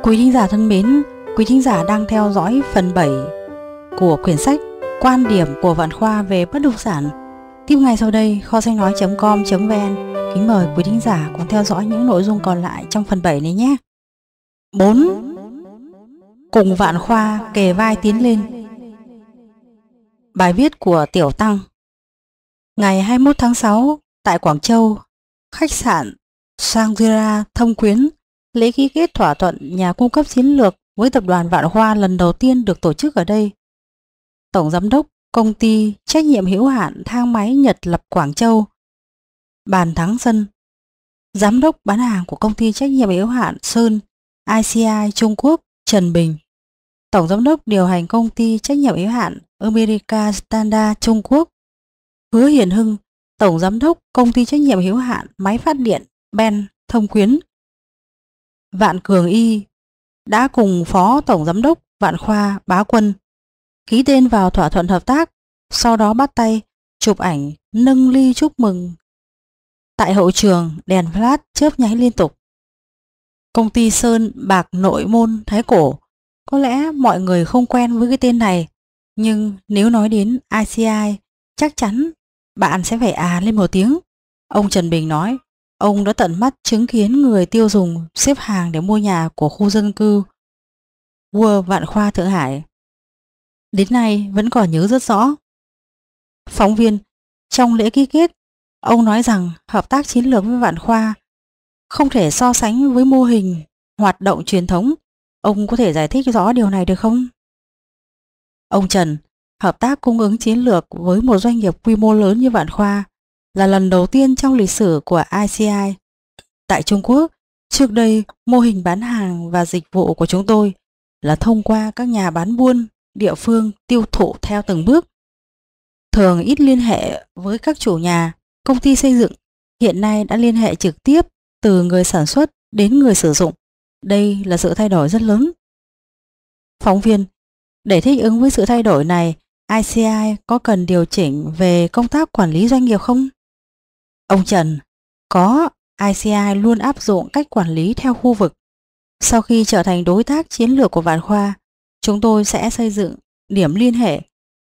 Quý thính giả thân mến, quý thính giả đang theo dõi phần 7 của quyển sách Quan điểm của Vạn Khoa về bất động sản. Tiếp ngay sau đây, kho sách nói.com.vn kính mời quý thính giả cùng theo dõi những nội dung còn lại trong phần 7 này nhé. 4. Cùng Vạn Khoa kề vai tiến lên. Bài viết của Tiểu Tăng. Ngày 21 tháng 6 tại Quảng Châu, khách sạn Sangira Thâm Quyến, lễ ký kết thỏa thuận nhà cung cấp chiến lược với tập đoàn Vạn Khoa lần đầu tiên được tổ chức ở đây. Tổng giám đốc công ty trách nhiệm hữu hạn thang máy Nhật Lập Quảng Châu, Bàn Thắng Sân, giám đốc bán hàng của công ty trách nhiệm hữu hạn Sơn ICI Trung Quốc Trần Bình, tổng giám đốc điều hành công ty trách nhiệm hữu hạn America Standard Trung Quốc Hứa Hiền Hưng, tổng giám đốc công ty trách nhiệm hữu hạn máy phát điện Ben Thâm Quyến. Vạn Cường Y đã cùng phó tổng giám đốc Vạn Khoa Bá Quân ký tên vào thỏa thuận hợp tác, sau đó bắt tay chụp ảnh nâng ly chúc mừng. Tại hậu trường, đèn flash chớp nháy liên tục. Công ty Sơn Bạc Nội Môn Thái Cổ, có lẽ mọi người không quen với cái tên này, nhưng nếu nói đến ICI, chắc chắn bạn sẽ phải lên một tiếng. Ông Trần Bình nói, ông đã tận mắt chứng kiến người tiêu dùng xếp hàng để mua nhà của khu dân cư World Vạn Khoa Thượng Hải. Đến nay vẫn còn nhớ rất rõ. Phóng viên, trong lễ ký kết, ông nói rằng hợp tác chiến lược với Vạn Khoa không thể so sánh với mô hình hoạt động truyền thống. Ông có thể giải thích rõ điều này được không? Ông Trần, hợp tác cung ứng chiến lược với một doanh nghiệp quy mô lớn như Vạn Khoa là lần đầu tiên trong lịch sử của ICI. Tại Trung Quốc, trước đây mô hình bán hàng và dịch vụ của chúng tôi là thông qua các nhà bán buôn địa phương tiêu thụ theo từng bước, thường ít liên hệ với các chủ nhà. Công ty xây dựng hiện nay đã liên hệ trực tiếp từ người sản xuất đến người sử dụng. Đây là sự thay đổi rất lớn. Phóng viên, để thích ứng với sự thay đổi này, ICI có cần điều chỉnh về công tác quản lý doanh nghiệp không? Ông Trần, có. ICI luôn áp dụng cách quản lý theo khu vực. Sau khi trở thành đối tác chiến lược của Vạn Khoa, chúng tôi sẽ xây dựng điểm liên hệ.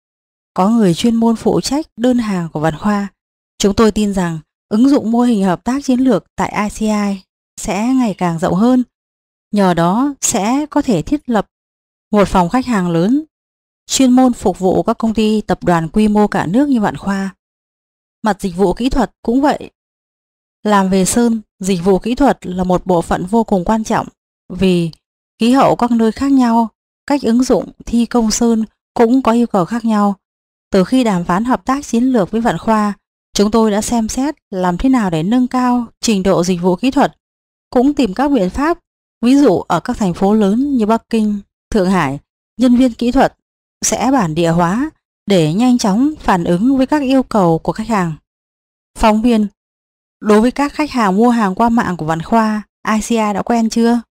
Có người chuyên môn phụ trách đơn hàng của Vạn Khoa. Chúng tôi tin rằng ứng dụng mô hình hợp tác chiến lược tại ICI sẽ ngày càng rộng hơn. Nhờ đó sẽ có thể thiết lập một phòng khách hàng lớn, chuyên môn phục vụ các công ty tập đoàn quy mô cả nước như Vạn Khoa. Mặt dịch vụ kỹ thuật cũng vậy. Làm về sơn, dịch vụ kỹ thuật là một bộ phận vô cùng quan trọng, vì khí hậu các nơi khác nhau, cách ứng dụng thi công sơn cũng có yêu cầu khác nhau. Từ khi đàm phán hợp tác chiến lược với Vạn Khoa, chúng tôi đã xem xét làm thế nào để nâng cao trình độ dịch vụ kỹ thuật, cũng tìm các biện pháp. Ví dụ ở các thành phố lớn như Bắc Kinh, Thượng Hải, nhân viên kỹ thuật sẽ bản địa hóa để nhanh chóng phản ứng với các yêu cầu của khách hàng. Phóng viên, đối với các khách hàng mua hàng qua mạng của Vạn Khoa, ICI đã quen chưa?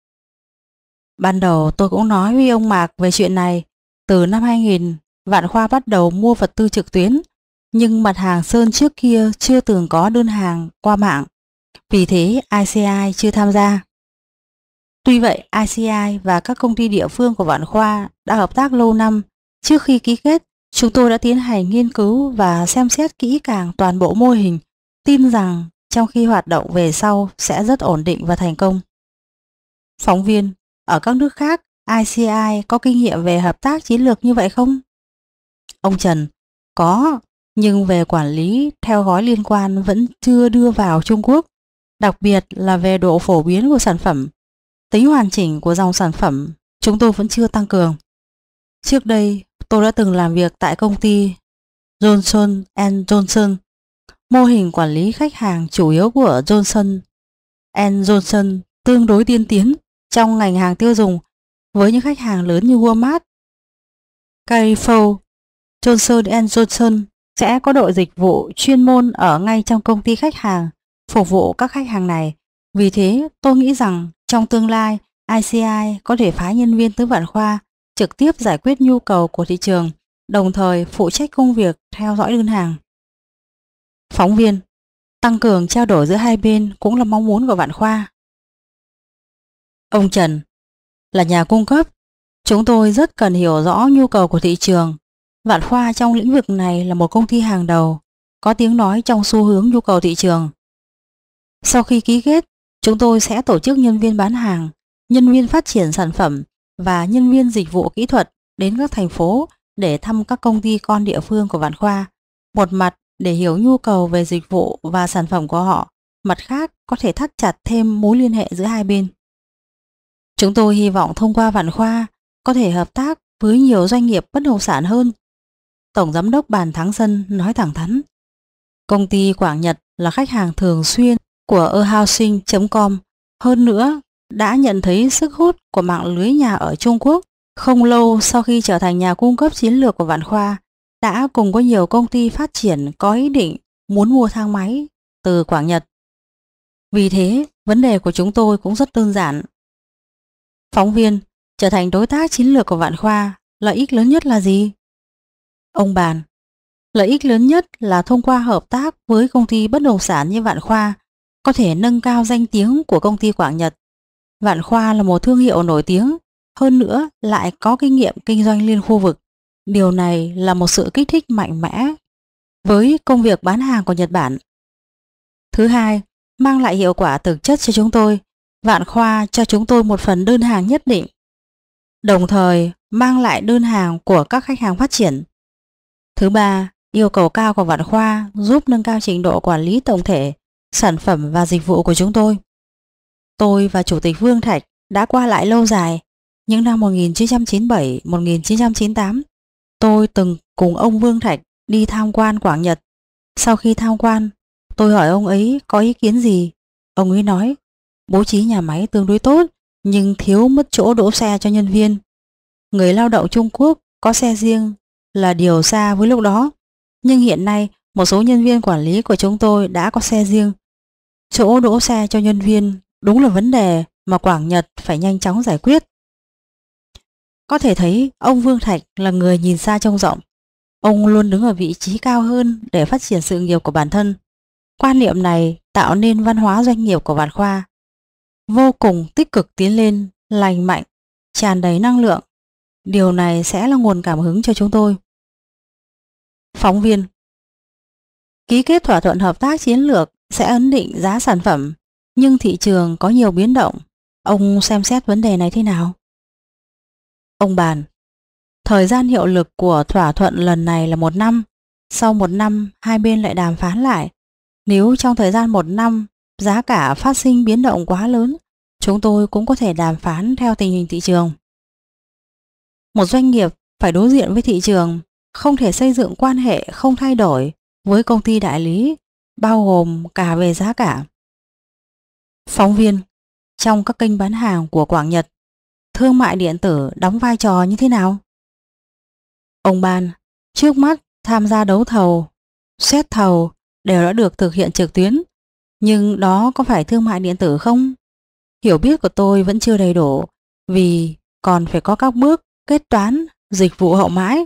Ban đầu tôi cũng nói với ông Mạc về chuyện này. Từ năm 2000, Vạn Khoa bắt đầu mua vật tư trực tuyến, nhưng mặt hàng sơn trước kia chưa từng có đơn hàng qua mạng. Vì thế ICI chưa tham gia. Tuy vậy, ICI và các công ty địa phương của Vạn Khoa đã hợp tác lâu năm. Trước khi ký kết, chúng tôi đã tiến hành nghiên cứu và xem xét kỹ càng toàn bộ mô hình, tin rằng trong khi hoạt động về sau sẽ rất ổn định và thành công. Phóng viên, ở các nước khác, ICI có kinh nghiệm về hợp tác chiến lược như vậy không? Ông Trần, có, nhưng về quản lý theo gói liên quan vẫn chưa đưa vào Trung Quốc, đặc biệt là về độ phổ biến của sản phẩm. Tính hoàn chỉnh của dòng sản phẩm chúng tôi vẫn chưa tăng cường. Trước đây, tôi đã từng làm việc tại công ty Johnson Johnson. Mô hình quản lý khách hàng chủ yếu của Johnson Johnson tương đối tiên tiến trong ngành hàng tiêu dùng, với những khách hàng lớn như Walmart, Carrefour. Johnson Johnson sẽ có đội dịch vụ chuyên môn ở ngay trong công ty khách hàng, phục vụ các khách hàng này. Vì thế, tôi nghĩ rằng trong tương lai, ICI có thể phái nhân viên tới Vạn Khoa trực tiếp giải quyết nhu cầu của thị trường, đồng thời phụ trách công việc theo dõi đơn hàng. Phóng viên, tăng cường trao đổi giữa hai bên cũng là mong muốn của Vạn Khoa. Ông Trần, Là nhà cung cấp, chúng tôi rất cần hiểu rõ nhu cầu của thị trường. Vạn Khoa trong lĩnh vực này là một công ty hàng đầu, có tiếng nói trong xu hướng nhu cầu thị trường. Sau khi ký kết, chúng tôi sẽ tổ chức nhân viên bán hàng, nhân viên phát triển sản phẩm và nhân viên dịch vụ kỹ thuật đến các thành phố để thăm các công ty con địa phương của Vạn Khoa. Một mặt để hiểu nhu cầu về dịch vụ và sản phẩm của họ, mặt khác có thể thắt chặt thêm mối liên hệ giữa hai bên. Chúng tôi hy vọng thông qua Vạn Khoa có thể hợp tác với nhiều doanh nghiệp bất động sản hơn. Tổng giám đốc Bàn Thắng Sân nói thẳng thắn. Công ty Quảng Nhật là khách hàng thường xuyên của ehousing.com, hơn nữa đã nhận thấy sức hút của mạng lưới nhà ở Trung Quốc. Không lâu sau khi trở thành nhà cung cấp chiến lược của Vạn Khoa, đã cùng có nhiều công ty phát triển có ý định muốn mua thang máy từ Quảng Nhật. Vì thế, vấn đề của chúng tôi cũng rất đơn giản. Phóng viên, trở thành đối tác chiến lược của Vạn Khoa, lợi ích lớn nhất là gì? Ông Bàn, lợi ích lớn nhất là thông qua hợp tác với công ty bất động sản như Vạn Khoa, có thể nâng cao danh tiếng của công ty Quảng Nhật. Vạn Khoa là một thương hiệu nổi tiếng, hơn nữa lại có kinh nghiệm kinh doanh liên khu vực. Điều này là một sự kích thích mạnh mẽ với công việc bán hàng của Nhật Bản. Thứ hai, mang lại hiệu quả thực chất cho chúng tôi. Vạn Khoa cho chúng tôi một phần đơn hàng nhất định, đồng thời mang lại đơn hàng của các khách hàng phát triển. Thứ ba, yêu cầu cao của Vạn Khoa giúp nâng cao trình độ quản lý tổng thể, sản phẩm và dịch vụ của chúng tôi. Tôi và Chủ tịch Vương Thạch đã qua lại lâu dài. Những năm 1997-1998, tôi từng cùng ông Vương Thạch đi tham quan Quảng Nhật. Sau khi tham quan, tôi hỏi ông ấy có ý kiến gì. Ông ấy nói, bố trí nhà máy tương đối tốt, nhưng thiếu mất chỗ đỗ xe cho nhân viên. Người lao động Trung Quốc có xe riêng là điều xa với lúc đó, nhưng hiện nay một số nhân viên quản lý của chúng tôi đã có xe riêng. Chỗ đỗ xe cho nhân viên đúng là vấn đề mà Quảng Nhật phải nhanh chóng giải quyết. Có thể thấy ông Vương Thạch là người nhìn xa trông rộng. Ông luôn đứng ở vị trí cao hơn để phát triển sự nghiệp của bản thân. Quan niệm này tạo nên văn hóa doanh nghiệp của Vạn Khoa vô cùng tích cực tiến lên, lành mạnh, tràn đầy năng lượng. Điều này sẽ là nguồn cảm hứng cho chúng tôi. Phóng viên, ký kết thỏa thuận hợp tác chiến lược sẽ ấn định giá sản phẩm, nhưng thị trường có nhiều biến động. Ông xem xét vấn đề này thế nào? Ông Bàn, thời gian hiệu lực của thỏa thuận lần này là 1 năm. Sau 1 năm, hai bên lại đàm phán lại. Nếu trong thời gian 1 năm giá cả phát sinh biến động quá lớn, chúng tôi cũng có thể đàm phán theo tình hình thị trường. Một doanh nghiệp phải đối diện với thị trường, không thể xây dựng quan hệ không thay đổi với công ty đại lý, bao gồm cả về giá cả. Phóng viên, trong các kênh bán hàng của Quảng Nhật, thương mại điện tử đóng vai trò như thế nào? Ông Ban, trước mắt tham gia đấu thầu, xét thầu đều đã được thực hiện trực tuyến, nhưng đó có phải thương mại điện tử không? Hiểu biết của tôi vẫn chưa đầy đủ, vì còn phải có các bước kết toán, dịch vụ hậu mãi.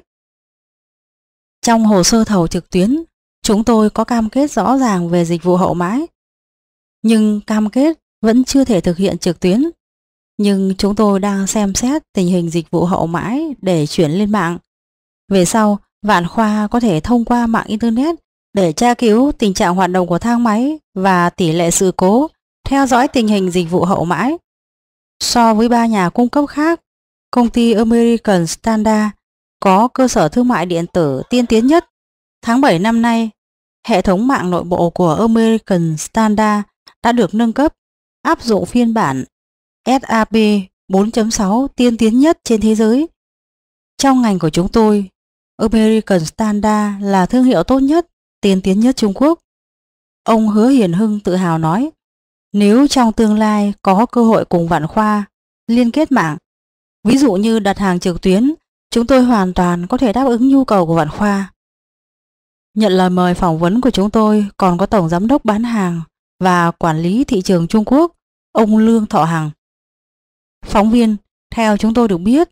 Trong hồ sơ thầu trực tuyến, chúng tôi có cam kết rõ ràng về dịch vụ hậu mãi, nhưng cam kết vẫn chưa thể thực hiện trực tuyến. Nhưng chúng tôi đang xem xét tình hình dịch vụ hậu mãi để chuyển lên mạng. Về sau, Vạn Khoa có thể thông qua mạng Internet để tra cứu tình trạng hoạt động của thang máy và tỷ lệ sự cố, theo dõi tình hình dịch vụ hậu mãi. So với 3 nhà cung cấp khác, công ty American Standard có cơ sở thương mại điện tử tiên tiến nhất. Tháng 7 năm nay, hệ thống mạng nội bộ của American Standard đã được nâng cấp, áp dụng phiên bản SAP 4.6 tiên tiến nhất trên thế giới. Trong ngành của chúng tôi, American Standard là thương hiệu tốt nhất, tiên tiến nhất Trung Quốc. Ông Hứa Hiền Hưng tự hào nói, nếu trong tương lai có cơ hội cùng Vạn Khoa liên kết mạng, ví dụ như đặt hàng trực tuyến, chúng tôi hoàn toàn có thể đáp ứng nhu cầu của Vạn Khoa. Nhận lời mời phỏng vấn của chúng tôi còn có Tổng Giám đốc bán hàng và quản lý thị trường Trung Quốc, ông Lương Thọ Hằng. Phóng viên, theo chúng tôi được biết,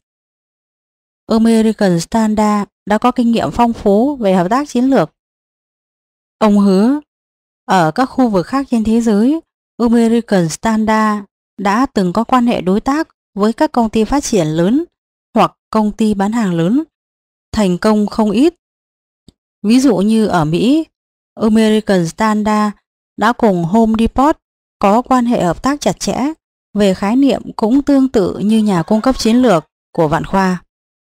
American Standard đã có kinh nghiệm phong phú về hợp tác chiến lược. Ông hứa, ở các khu vực khác trên thế giới, American Standard đã từng có quan hệ đối tác với các công ty phát triển lớn hoặc công ty bán hàng lớn, thành công không ít. Ví dụ như ở Mỹ, American Standard đã cùng Home Depot có quan hệ hợp tác chặt chẽ về khái niệm cũng tương tự như nhà cung cấp chiến lược của Vạn Khoa.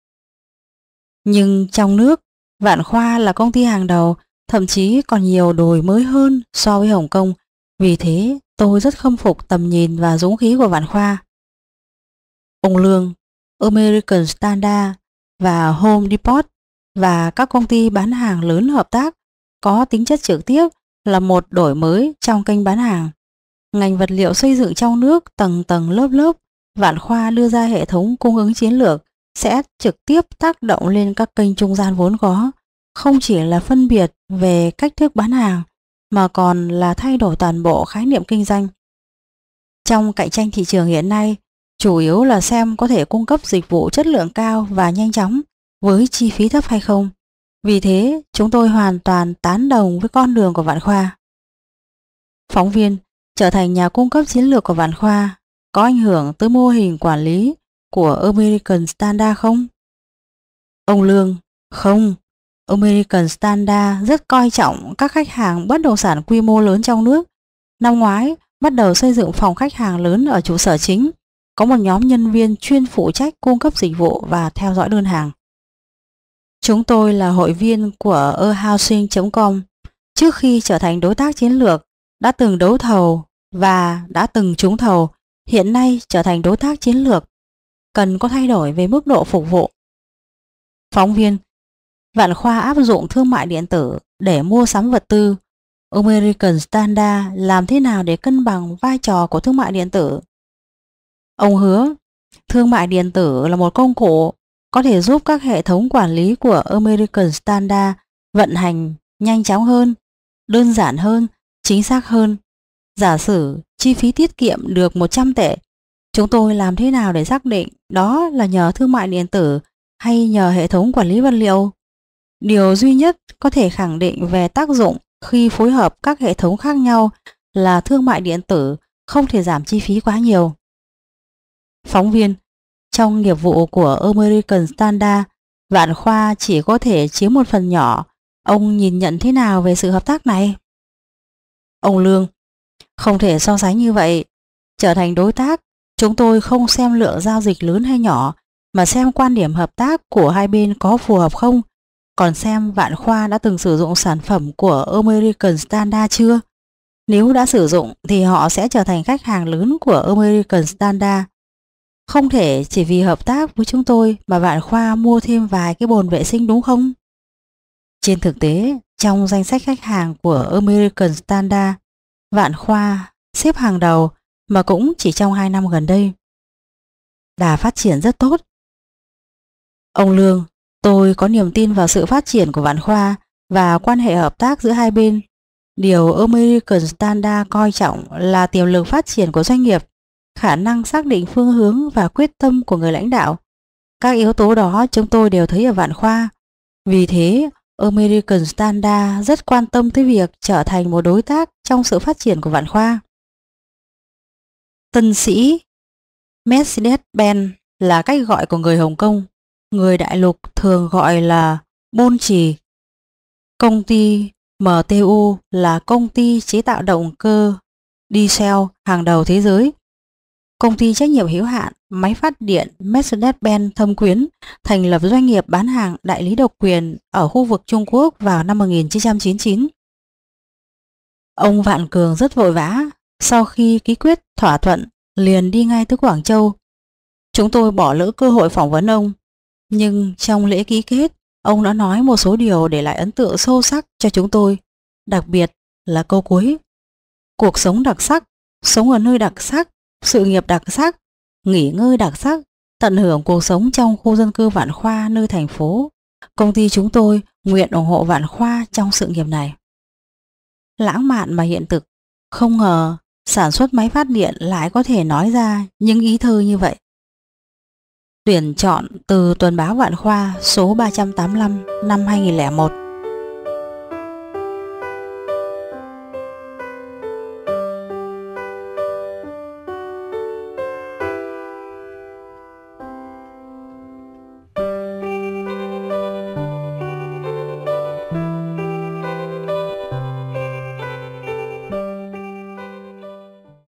Nhưng trong nước, Vạn Khoa là công ty hàng đầu, thậm chí còn nhiều đổi mới hơn so với Hồng Kông. Vì thế, tôi rất khâm phục tầm nhìn và dũng khí của Vạn Khoa. Ông Lương, American Standard và Home Depot và các công ty bán hàng lớn hợp tác có tính chất trực tiếp là một đổi mới trong kênh bán hàng. Ngành vật liệu xây dựng trong nước tầng tầng lớp lớp, Vạn Khoa đưa ra hệ thống cung ứng chiến lược sẽ trực tiếp tác động lên các kênh trung gian vốn có, không chỉ là phân biệt về cách thức bán hàng mà còn là thay đổi toàn bộ khái niệm kinh doanh. Trong cạnh tranh thị trường hiện nay, chủ yếu là xem có thể cung cấp dịch vụ chất lượng cao và nhanh chóng với chi phí thấp hay không. Vì thế, chúng tôi hoàn toàn tán đồng với con đường của Vạn Khoa. Phóng viên, trở thành nhà cung cấp chiến lược của Vạn Khoa có ảnh hưởng tới mô hình quản lý của American Standard không? Ông Lương, không. American Standard rất coi trọng các khách hàng bất động sản quy mô lớn trong nước. Năm ngoái, bắt đầu xây dựng phòng khách hàng lớn ở trụ sở chính, có một nhóm nhân viên chuyên phụ trách cung cấp dịch vụ và theo dõi đơn hàng. Chúng tôi là hội viên của eHousing.com. Trước khi trở thành đối tác chiến lược, đã từng đấu thầu và đã từng trúng thầu, hiện nay trở thành đối tác chiến lược. Cần có thay đổi về mức độ phục vụ. Phóng viên, Vạn Khoa áp dụng thương mại điện tử để mua sắm vật tư. American Standard làm thế nào để cân bằng vai trò của thương mại điện tử? Ông hứa, thương mại điện tử là một công cụ có thể giúp các hệ thống quản lý của American Standard vận hành nhanh chóng hơn, đơn giản hơn, chính xác hơn. Giả sử chi phí tiết kiệm được 100 tệ, chúng tôi làm thế nào để xác định đó là nhờ thương mại điện tử hay nhờ hệ thống quản lý vật liệu? Điều duy nhất có thể khẳng định về tác dụng khi phối hợp các hệ thống khác nhau là thương mại điện tử không thể giảm chi phí quá nhiều. Phóng viên, trong nghiệp vụ của American Standard, Vạn Khoa chỉ có thể chiếm một phần nhỏ. Ông nhìn nhận thế nào về sự hợp tác này? Ông Lương, không thể so sánh như vậy. Trở thành đối tác, chúng tôi không xem lượng giao dịch lớn hay nhỏ, mà xem quan điểm hợp tác của hai bên có phù hợp không, còn xem Vạn Khoa đã từng sử dụng sản phẩm của American Standard chưa. Nếu đã sử dụng thì họ sẽ trở thành khách hàng lớn của American Standard. Không thể chỉ vì hợp tác với chúng tôi mà Vạn Khoa mua thêm vài cái bồn vệ sinh đúng không? Trên thực tế, trong danh sách khách hàng của American Standard, Vạn Khoa xếp hàng đầu mà cũng chỉ trong 2 năm gần đây. Đà phát triển rất tốt. Ông Lương, tôi có niềm tin vào sự phát triển của Vạn Khoa và quan hệ hợp tác giữa hai bên. Điều American Standard coi trọng là tiềm lực phát triển của doanh nghiệp, khả năng xác định phương hướng và quyết tâm của người lãnh đạo. Các yếu tố đó chúng tôi đều thấy ở Vạn Khoa. Vì thế, American Standard rất quan tâm tới việc trở thành một đối tác trong sự phát triển của Vạn Khoa. Tân sĩ Mercedes-Benz là cách gọi của người Hồng Kông. Người đại lục thường gọi là Bôn Trì. Công ty MTU là công ty chế tạo động cơ diesel hàng đầu thế giới. Công ty trách nhiệm hữu hạn máy phát điện Mercedes-Benz Thâm Quyến thành lập doanh nghiệp bán hàng đại lý độc quyền ở khu vực Trung Quốc vào năm 1999. Ông Vạn Cường rất vội vã, sau khi ký kết thỏa thuận liền đi ngay tới Quảng Châu. Chúng tôi bỏ lỡ cơ hội phỏng vấn ông, nhưng trong lễ ký kết, ông đã nói một số điều để lại ấn tượng sâu sắc cho chúng tôi, đặc biệt là câu cuối. Cuộc sống đặc sắc, sống ở nơi đặc sắc, sự nghiệp đặc sắc, nghỉ ngơi đặc sắc, tận hưởng cuộc sống trong khu dân cư Vạn Khoa nơi thành phố. Công ty chúng tôi nguyện ủng hộ Vạn Khoa trong sự nghiệp này. Lãng mạn mà hiện thực, không ngờ sản xuất máy phát điện lại có thể nói ra những ý thơ như vậy. Tuyển chọn từ Tuần báo Vạn Khoa số 385 năm 2001.